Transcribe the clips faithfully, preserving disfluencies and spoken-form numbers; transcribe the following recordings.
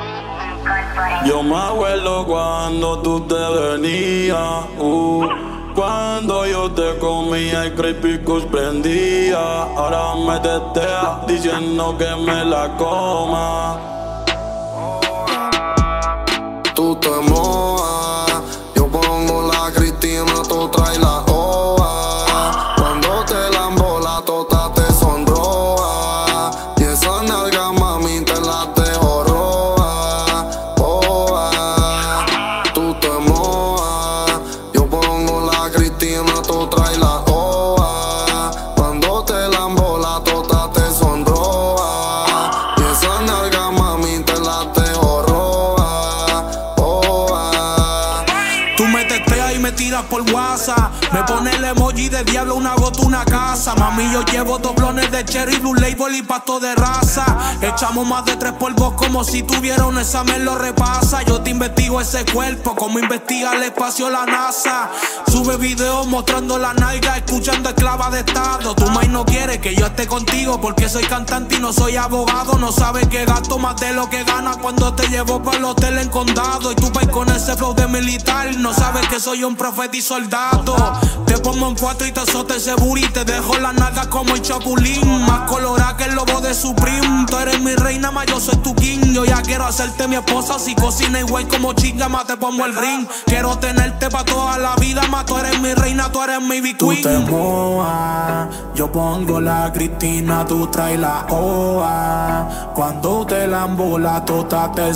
Yo me acuerdo cuando tú te venías, uh, cuando yo te comía y Creepy Kush prendía. Ahora me tetea diciendo que me la coma. Tú te mojas, yo pongo la Cristina, tú traes la O A. Cuando te lambo la tota te sonroja, y esa nalga mami te la dejo roja. O A, tú te mojas, yo pongo la Cristina, tú traes la O A. Cuando te lambo la tota te sonroja, y esa nalga mami te la dejo roja. Tú me testeas y me tiras por WhatsApp. Me pone el emoji de diablo, una gota, una casa. Mami, yo llevo doblones de Cherry, Blue Label y pasto de raza. Echamos más de tres polvos como si tuviera un examen, lo repasa. Yo te investigo ese cuerpo, como investiga el espacio la NASA. Sube videos mostrando la nalga, escuchando esclava de estado. Tu maíz no quiere que yo esté contigo porque soy cantante y no soy abogado. No sabes que gasto más de lo que gana cuando te llevo para el hotel en condado. Y tú vais con ese flow de militar, no sabes que soy un profeta y soldado. Te pongo en cuatro y te azote ese booty. Te dejo las nalgas como el chapulín, más colorada que el lobo de Supreme. Tú eres mi reina, más yo soy tu king. Yo ya quiero hacerte mi esposa. Si cocina igual como chinga, más te pongo el ring. Quiero tenerte pa' toda la vida, más tú eres mi reina, tú eres mi big queen. Tú te mojas, yo pongo la Cristina, tú traes la O A. Cuando te lambo la tota te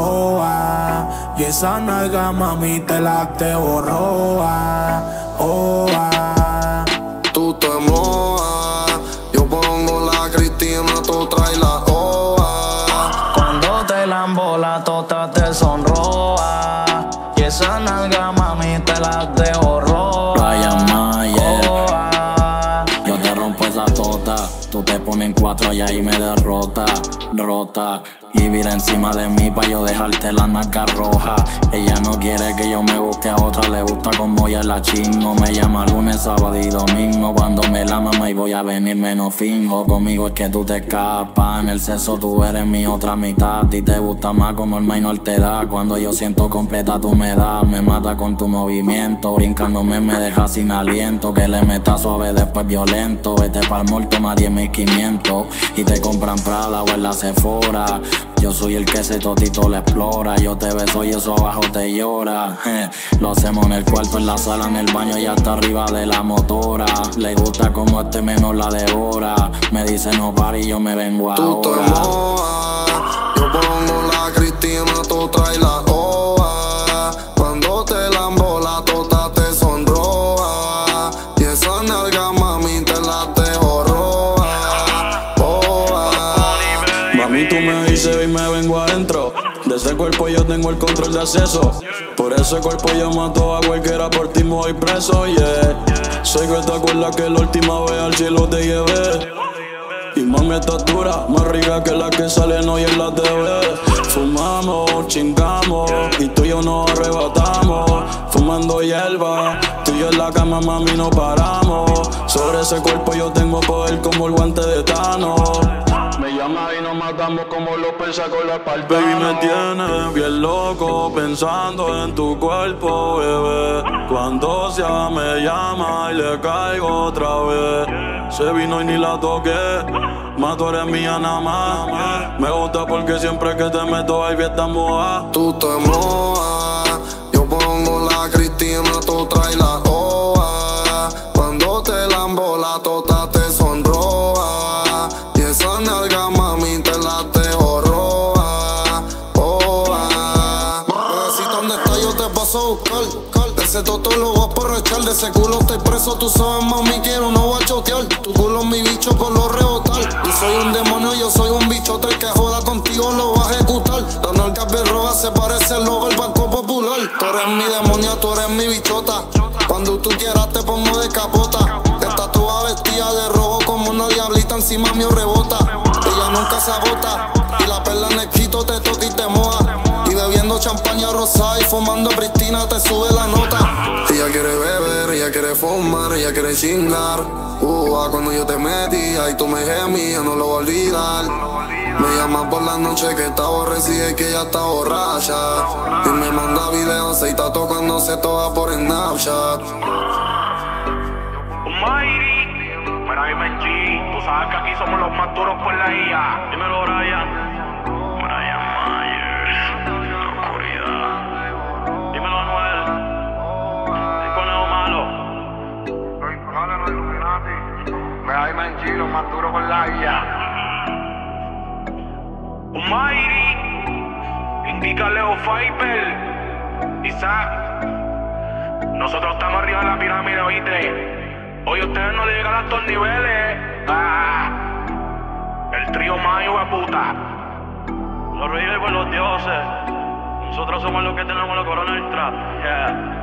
sonroja, y esa nalga mami te la dejo roja. O A, tú te mojas, yo pongo la Cristina, tú traes la O A. Cuando te lambo la tota te sonroja, y esa nalga mami te la dejo roja. Brian Mayer, oh, ah. Yo te rompo esa tota, tú te pones en cuatro y ahí me derrota, rota. Y vira encima de mí pa' yo dejarte la naca roja. Ella no quiere que yo me busque a otra, le gusta como ya la chingo. Me llama lunes, sábado y domingo. Cuando me la mama y voy a venir menos fingo. Conmigo es que tú te escapas, en el sexo tú eres mi otra mitad. A ti te gusta más como el minor te da. Cuando yo siento completa tú me das, me mata con tu movimiento. Brincándome me deja sin aliento, que le metas suave después violento. Vete pa'l mall, toma diez mil quinientos y te compran Prada o en la Sephora. Yo soy el que ese totito le explora. Yo te beso y eso abajo te llora. eh, Lo hacemos en el cuarto, en la sala, en el baño y hasta arriba de la motora. Le gusta como este menor la devora. Me dice no pare y yo me vengo ahora. Tú te mojas, yo pongo la Cristina, tú traes la O A. Cuando te lambo la tota te sonroja, y esa nalga mami te la dejo roja. O A, mami, tú me dices y me vengo adentro. De ese cuerpo yo tengo el control de acceso. Por ese cuerpo yo mato a cualquiera, por ti me voy preso, yeah. Sé que te acuerdas que la última vez al cielo te llevé. Y mami, esta dura, más rica que la que salen hoy en la T V. Fumamos, chingamos y tú y yo nos arrebatamos. Fumando hierba, tú y yo en la cama, mami, no paramos. Sobre ese cuerpo yo tengo poder como el guante de Thanos. Me llama y nos matamos como los persas con la palpa. Baby, me tienes bien loco pensando en tu cuerpo, bebé. Cuando sea me llama y le caigo otra vez. Se vino y ni la toqué, más tú eres mía nada más. Me gusta porque siempre que te meto baby estás moja. tú te mojas, yo pongo la Cristina, tú traes la O A. Cuando te lambo la tota te sonroja, y esa nalga mami te la dejo roja. O A, bebecita, ¿dónde está? Yo te paso a buscar. Ese toto lo voy a porrechar, de ese culo estoy preso, tú sabes mami, quiero no voy a chotear. Tu culo es mi bicho por lo rebotar. Yo soy un demonio, yo soy un bichote, el que joda contigo lo va a ejecutar. La nalga roja se parece al logo del Banco Popular. Tú eres mi demonio, tú eres mi bichota. Cuando tú quieras te pongo de capota. Está toda vestida de rojo como una diablita, encima mío rebota. Ella nunca se agota, y la perla en el quito te toca y te moja. Y bebiendo champaña botella rosada y fumando Pristina te sube la nota. Ella quiere beber, ella quiere fumar, ella quiere chingar. Uh, ah, cuando yo te metí, ahí tú me gemías, no lo voy a olvidar. Me llama por la noche que está aborrecida y que ella está borracha. Y me manda videos y está tocándose toda por Snapchat. Almighty, mira dime G, tú sabes que aquí somos los más duros por la I A. Dímelo Brian. Brian Myers, la oscuridad. Dímelo Anuel, el conejo malo. Los infernales, los Illuminati. Mira dime G, los más duros por la I A. Almighty, indica Leo Fiber, Isaac. Nosotros estamos arriba de la pirámide, oíste. Hoy ustedes no llegan a estos niveles. Ah, el trío más hijo de puta. Los reyes por los dioses. Nosotros somos los que tenemos la corona del trap. Yeah.